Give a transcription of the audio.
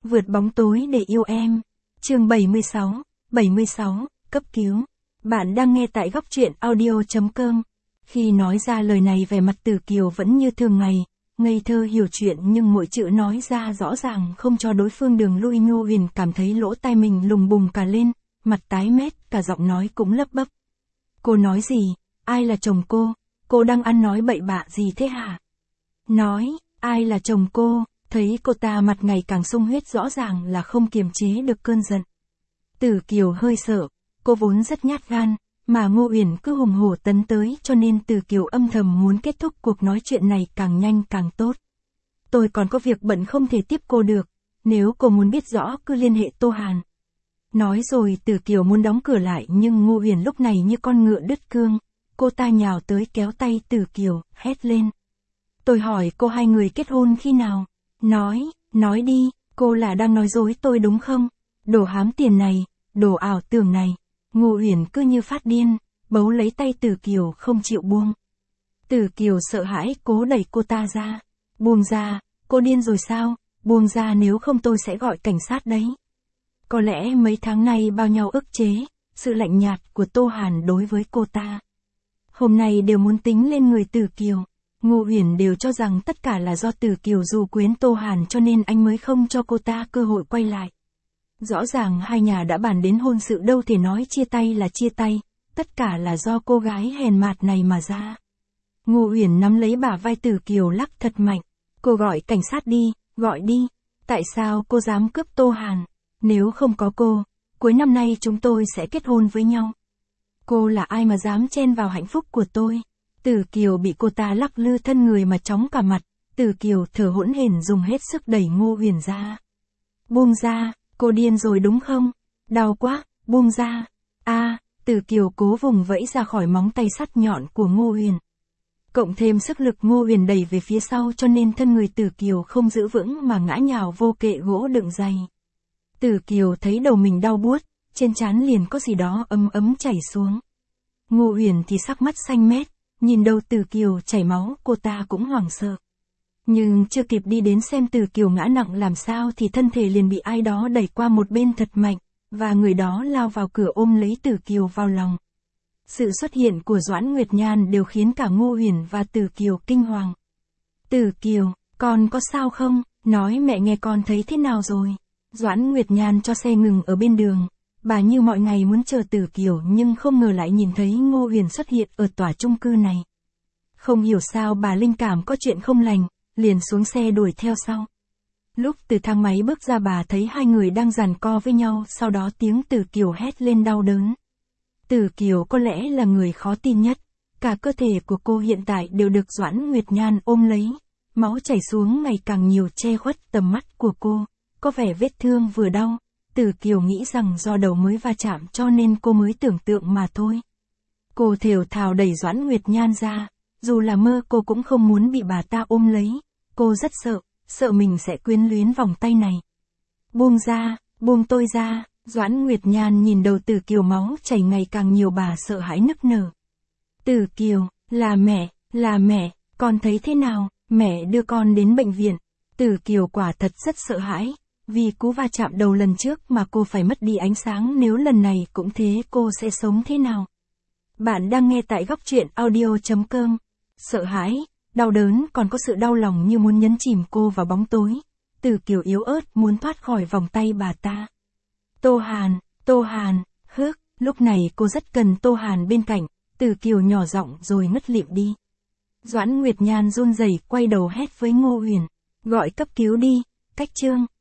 Vượt bóng tối để yêu em. Chương 76, cấp cứu. Bạn đang nghe tại góc truyện audio.com. Khi nói ra lời này vẻ mặt Tử Kiều vẫn như thường ngày, ngây thơ hiểu chuyện nhưng mỗi chữ nói ra rõ ràng không cho đối phương đường lui. Ngô Huyền cảm thấy lỗ tai mình lùng bùng cả lên, mặt tái mét, cả giọng nói cũng lấp bấp. Cô nói gì? Ai là chồng cô? Cô đang ăn nói bậy bạ gì thế hả? Nói, ai là chồng cô? Thấy cô ta mặt ngày càng sung huyết rõ ràng là không kiềm chế được cơn giận. Tử Kiều hơi sợ, cô vốn rất nhát gan, mà Ngô Uyển cứ hùng hổ tấn tới cho nên Tử Kiều âm thầm muốn kết thúc cuộc nói chuyện này càng nhanh càng tốt. Tôi còn có việc bận không thể tiếp cô được, nếu cô muốn biết rõ cứ liên hệ Tô Hàn. Nói rồi Tử Kiều muốn đóng cửa lại nhưng Ngô Uyển lúc này như con ngựa đứt cương, cô ta nhào tới kéo tay Tử Kiều, hét lên. Tôi hỏi cô hai người kết hôn khi nào? Nói đi, cô là đang nói dối tôi đúng không? Đồ hám tiền này, đồ ảo tưởng này. Ngô Uyển cứ như phát điên, bấu lấy tay Tử Kiều không chịu buông. Tử Kiều sợ hãi cố đẩy cô ta ra. Buông ra, cô điên rồi sao? Buông ra nếu không tôi sẽ gọi cảnh sát đấy. Có lẽ mấy tháng nay bao nhau ức chế, sự lạnh nhạt của Tô Hàn đối với cô ta. Hôm nay đều muốn tính lên người Tử Kiều. Ngô Uyển đều cho rằng tất cả là do Tử Kiều dù quyến Tô Hàn cho nên anh mới không cho cô ta cơ hội quay lại. Rõ ràng hai nhà đã bàn đến hôn sự đâu thể nói chia tay là chia tay, tất cả là do cô gái hèn mạt này mà ra. Ngô Uyển nắm lấy bả vai Tử Kiều lắc thật mạnh. Cô gọi cảnh sát đi, gọi đi. Tại sao cô dám cướp Tô Hàn? Nếu không có cô, cuối năm nay chúng tôi sẽ kết hôn với nhau. Cô là ai mà dám chen vào hạnh phúc của tôi? Tử Kiều bị cô ta lắc lư thân người mà chóng cả mặt, Tử Kiều thở hổn hển dùng hết sức đẩy Ngô Uyển ra. Buông ra, cô điên rồi đúng không? Đau quá, buông ra. Tử Kiều cố vùng vẫy ra khỏi móng tay sắt nhọn của Ngô Uyển. Cộng thêm sức lực Ngô Uyển đẩy về phía sau cho nên thân người Tử Kiều không giữ vững mà ngã nhào vô kệ gỗ đựng giày. Tử Kiều thấy đầu mình đau buốt, trên trán liền có gì đó ấm ấm chảy xuống. Ngô Uyển thì sắc mắt xanh mét. Nhìn đầu Tử Kiều chảy máu cô ta cũng hoảng sợ. Nhưng chưa kịp đi đến xem Tử Kiều ngã nặng làm sao thì thân thể liền bị ai đó đẩy qua một bên thật mạnh, và người đó lao vào cửa ôm lấy Tử Kiều vào lòng. Sự xuất hiện của Doãn Nguyệt Nhan đều khiến cả Ngô Uyển và Tử Kiều kinh hoàng. Tử Kiều, con có sao không? Nói mẹ nghe con thấy thế nào rồi? Doãn Nguyệt Nhan cho xe ngừng ở bên đường. Bà như mọi ngày muốn chờ Tử Kiều nhưng không ngờ lại nhìn thấy Ngô Uyển xuất hiện ở tòa chung cư này. Không hiểu sao bà linh cảm có chuyện không lành, liền xuống xe đuổi theo sau. Lúc từ thang máy bước ra bà thấy hai người đang giằng co với nhau, sau đó tiếng Tử Kiều hét lên đau đớn. Tử Kiều có lẽ là người khó tin nhất, cả cơ thể của cô hiện tại đều được Doãn Nguyệt Nhan ôm lấy, máu chảy xuống ngày càng nhiều che khuất tầm mắt của cô, có vẻ vết thương vừa đau. Tử Kiều nghĩ rằng do đầu mới va chạm cho nên cô mới tưởng tượng mà thôi. Cô thều thào đẩy Doãn Nguyệt Nhan ra, dù là mơ cô cũng không muốn bị bà ta ôm lấy, cô rất sợ mình sẽ quyến luyến vòng tay này. Buông ra, buông tôi ra, Doãn Nguyệt Nhan nhìn đầu Tử Kiều máu chảy ngày càng nhiều bà sợ hãi nức nở. Tử Kiều, là mẹ, con thấy thế nào, mẹ đưa con đến bệnh viện. Tử Kiều quả thật rất sợ hãi. Vì cú va chạm đầu lần trước mà cô phải mất đi ánh sáng, nếu lần này cũng thế cô sẽ sống thế nào? Bạn đang nghe tại góc truyện audio.com. Sợ hãi, đau đớn còn có sự đau lòng như muốn nhấn chìm cô vào bóng tối. Tử Kiều yếu ớt muốn thoát khỏi vòng tay bà ta. Tô Hàn, lúc này cô rất cần Tô Hàn bên cạnh. Tử Kiều nhỏ giọng rồi ngất lịm đi. Doãn Nguyệt Nhan run rẩy quay đầu hét với Ngô Uyển. Gọi cấp cứu đi, Cách Trương.